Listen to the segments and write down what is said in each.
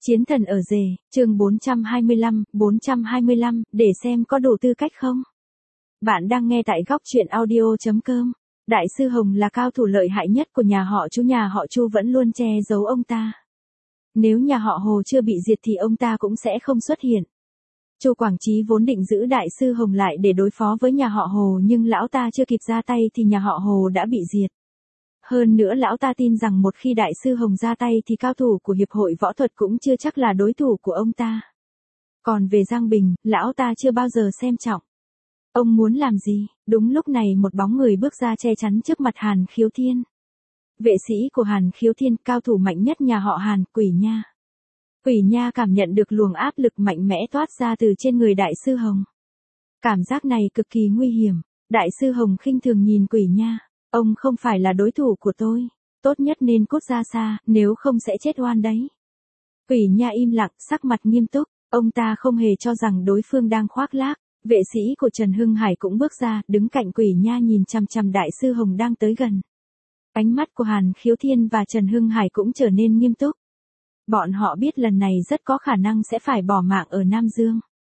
Chiến thần ở rể, chương 425, để xem có đủ tư cách không? Bạn đang nghe tại góc truyện audio.com. Đại sư Hồng là cao thủ lợi hại nhất của nhà họ Chu vẫn luôn che giấu ông ta. Nếu nhà họ Hồ chưa bị diệt thì ông ta cũng sẽ không xuất hiện. Chu Quảng Chí vốn định giữ đại sư Hồng lại để đối phó với nhà họ Hồ, nhưng lão ta chưa kịp ra tay thì nhà họ Hồ đã bị diệt. Hơn nữa lão ta tin rằng một khi đại sư Hồng ra tay thì cao thủ của hiệp hội võ thuật cũng chưa chắc là đối thủ của ông ta. Còn về Giang Bình, lão ta chưa bao giờ xem trọng. Ông muốn làm gì? Đúng lúc này một bóng người bước ra che chắn trước mặt Hàn Khiếu Thiên. Vệ sĩ của Hàn Khiếu Thiên, cao thủ mạnh nhất nhà họ Hàn, Quỷ Nha. Quỷ Nha cảm nhận được luồng áp lực mạnh mẽ toát ra từ trên người đại sư Hồng. Cảm giác này cực kỳ nguy hiểm. Đại sư Hồng khinh thường nhìn Quỷ Nha. Ông không phải là đối thủ của tôi. Tốt nhất nên cút ra xa, nếu không sẽ chết oan đấy. Quỷ Nha im lặng, sắc mặt nghiêm túc. Ông ta không hề cho rằng đối phương đang khoác lác. Vệ sĩ của Trần Hưng Hải cũng bước ra, đứng cạnh Quỷ Nha nhìn chằm chằm đại sư Hồng đang tới gần. Ánh mắt của Hàn Khiếu Thiên và Trần Hưng Hải cũng trở nên nghiêm túc. Bọn họ biết lần này rất có khả năng sẽ phải bỏ mạng ở Nam Dương.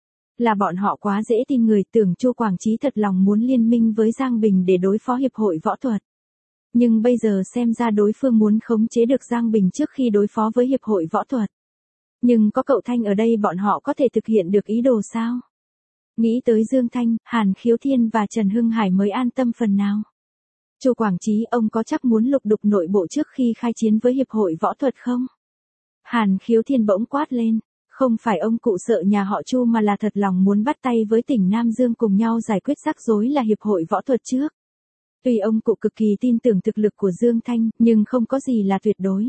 Là bọn họ quá dễ tin người, tưởng Chu Quảng Chí thật lòng muốn liên minh với Giang Bình để đối phó hiệp hội võ thuật. Nhưng bây giờ xem ra đối phương muốn khống chế được Giang Bình trước khi đối phó với hiệp hội võ thuật. Nhưng có cậu Thanh ở đây bọn họ có thể thực hiện được ý đồ sao? Nghĩ tới Dương Thanh, Hàn Khiếu Thiên và Trần Hưng Hải mới an tâm phần nào. Chu Quảng Chí, ông có chắc muốn lục đục nội bộ trước khi khai chiến với hiệp hội võ thuật không? Hàn Khiếu Thiên bỗng quát lên. Không phải ông cụ sợ nhà họ Chu mà là thật lòng muốn bắt tay với tỉnh Nam Dương cùng nhau giải quyết rắc rối là hiệp hội võ thuật trước. Tuy ông cụ cực kỳ tin tưởng thực lực của Dương Thanh, nhưng không có gì là tuyệt đối.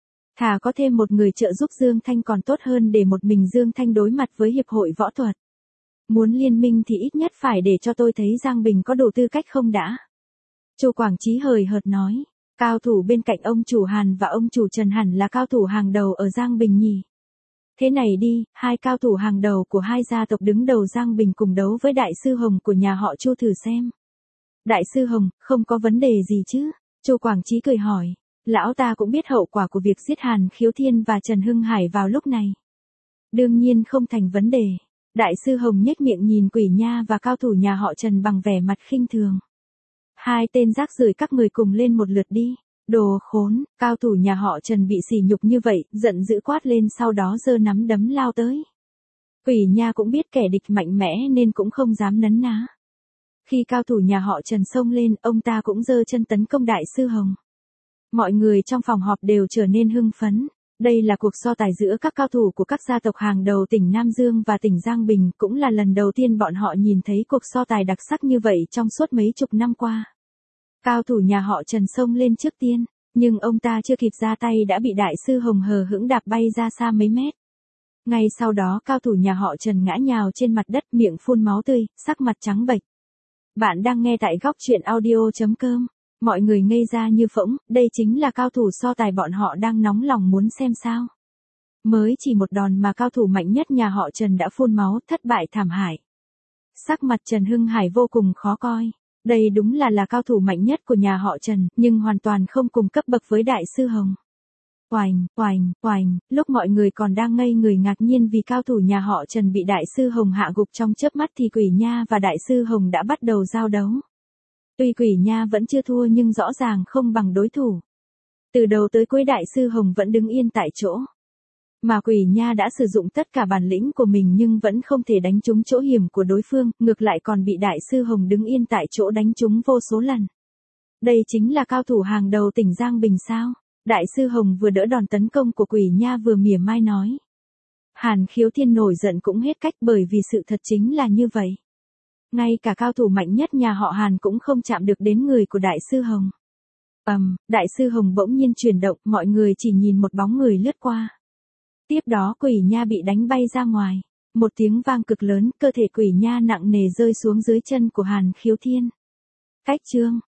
Thà có thêm một người trợ giúp Dương Thanh còn tốt hơn để một mình Dương Thanh đối mặt với hiệp hội võ thuật. Muốn liên minh thì ít nhất phải để cho tôi thấy Giang Bình có đủ tư cách không đã. Chu Quảng Chí hời hợt nói, cao thủ bên cạnh ông chủ Hàn và ông chủ Trần hẳn là cao thủ hàng đầu ở Giang Bình nhỉ. Thế này đi, hai cao thủ hàng đầu của hai gia tộc đứng đầu Giang Bình cùng đấu với đại sư Hồng của nhà họ Chu thử xem. Đại sư Hồng, không có vấn đề gì chứ? Chu Quảng Chí cười hỏi. Lão ta cũng biết hậu quả của việc giết Hàn Khiếu Thiên và Trần Hưng Hải vào lúc này. Đương nhiên không thành vấn đề. Đại sư Hồng nhếch miệng nhìn Quỷ Nha và cao thủ nhà họ Trần bằng vẻ mặt khinh thường. Hai tên rác rưởi các người cùng lên một lượt đi. Đồ khốn, cao thủ nhà họ Trần bị sỉ nhục như vậy, giận dữ quát lên sau đó giơ nắm đấm lao tới. Quỷ Nha cũng biết kẻ địch mạnh mẽ nên cũng không dám nấn ná. Khi cao thủ nhà họ Trần xông lên, ông ta cũng giơ chân tấn công đại sư Hồng. Mọi người trong phòng họp đều trở nên hưng phấn. Đây là cuộc so tài giữa các cao thủ của các gia tộc hàng đầu tỉnh Nam Dương và tỉnh Giang Bình, cũng là lần đầu tiên bọn họ nhìn thấy cuộc so tài đặc sắc như vậy trong suốt mấy chục năm qua. Cao thủ nhà họ Trần xông lên trước tiên, nhưng ông ta chưa kịp ra tay đã bị đại sư Hồng hờ hững đạp bay ra xa mấy mét. Ngay sau đó cao thủ nhà họ Trần ngã nhào trên mặt đất, miệng phun máu tươi, sắc mặt trắng bệch. Bạn đang nghe tại góc truyện audio.com. Mọi người ngây ra như phỗng, đây chính là cao thủ so tài bọn họ đang nóng lòng muốn xem sao. Mới chỉ một đòn mà cao thủ mạnh nhất nhà họ Trần đã phun máu, thất bại thảm hại. Sắc mặt Trần Hưng Hải vô cùng khó coi. Đây đúng là cao thủ mạnh nhất của nhà họ Trần, nhưng hoàn toàn không cùng cấp bậc với đại sư Hồng. Oành, lúc mọi người còn đang ngây người ngạc nhiên vì cao thủ nhà họ Trần bị đại sư Hồng hạ gục trong chớp mắt thì Quỷ Nha và đại sư Hồng đã bắt đầu giao đấu. Tuy Quỷ Nha vẫn chưa thua nhưng rõ ràng không bằng đối thủ. Từ đầu tới cuối đại sư Hồng vẫn đứng yên tại chỗ. Mà Quỷ Nha đã sử dụng tất cả bản lĩnh của mình nhưng vẫn không thể đánh trúng chỗ hiểm của đối phương, ngược lại còn bị đại sư Hồng đứng yên tại chỗ đánh trúng vô số lần. Đây chính là cao thủ hàng đầu tỉnh Giang Bình sao? Đại sư Hồng vừa đỡ đòn tấn công của Quỷ Nha vừa mỉa mai nói. Hàn Khiếu Thiên nổi giận cũng hết cách bởi vì sự thật chính là như vậy. Ngay cả cao thủ mạnh nhất nhà họ Hàn cũng không chạm được đến người của đại sư Hồng. Đại sư Hồng bỗng nhiên chuyển động, mọi người chỉ nhìn một bóng người lướt qua. Tiếp đó Quỷ Nha bị đánh bay ra ngoài. Một tiếng vang cực lớn, cơ thể Quỷ Nha nặng nề rơi xuống dưới chân của Hàn Khiếu Thiên. Cách chương